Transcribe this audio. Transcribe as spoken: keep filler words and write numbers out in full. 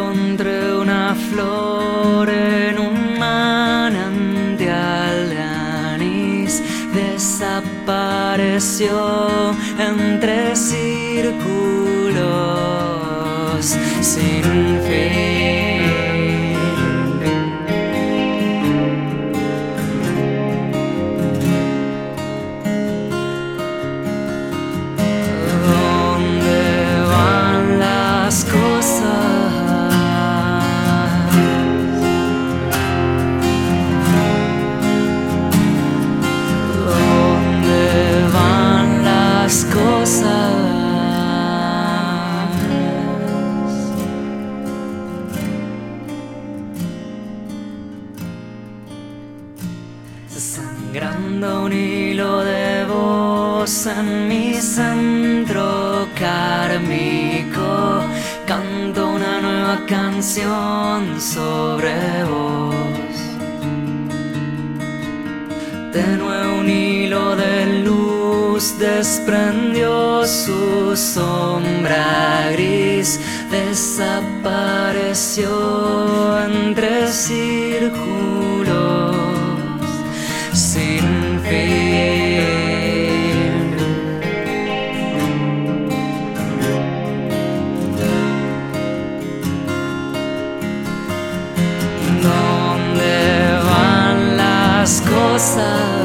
Encontré una flor en un manantial de anís, desapareció entre círculos sin fin. ¿Dónde van las cosas? Cosas sangrando un hilo de voz en mi centro kármico, canto una nueva canción sobre vos. De nuevo un hilo de luz desprendió su sombra gris, desapareció entre círculos sin fin. ¿Dónde van las cosas?